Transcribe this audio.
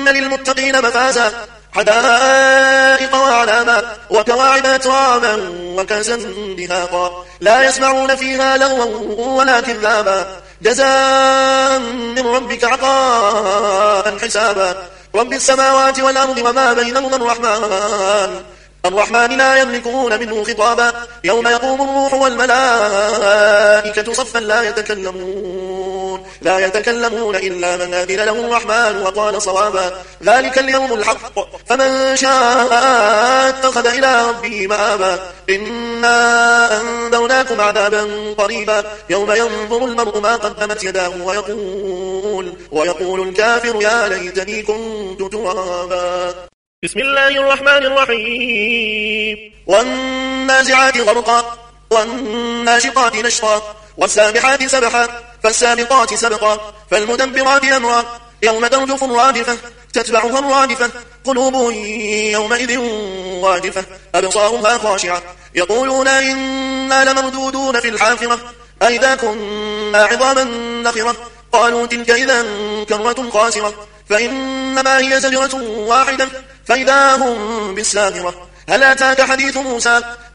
إن للمتقين مفازا حدائق وأعنابا وكواعب أترابا وكأسا دهاقا لا يسمعون فيها لغوا ولا كذابا جزاء من ربك عطاء حسابا رب السماوات والأرض وما بينهما الرحمن لا يملكون منه خطابا يوم يقوم الروح والملائكة صفا لا يتكلمون إلا من أذن له الرحمن وقال صوابا ذلك اليوم الحق فمن شاء اتخذ إلى ربه مآبا إنا أنذرناكم عذابا قريبا يوم ينظر المرء ما قدمت يداه ويقول الكافر يا ليتني كنت ترابا. بسم الله الرحمن الرحيم. والنازعات غرقا والناشطات نشطا والسابحات سبحا فالسابقات سبقا فالمدبرات أمرا يوم ترجف الرادفة تتبعها الرادفة قلوب يومئذ واجفة أبصارها خاشعة يقولون إنا لمردودون في الحافرة أئذا كنا عظاما نخرة قالوا تلك إذا كرة خاسرة فإنما هي زجرة واحدة فإذا هم بالساهرة هل أتاك حديث موسى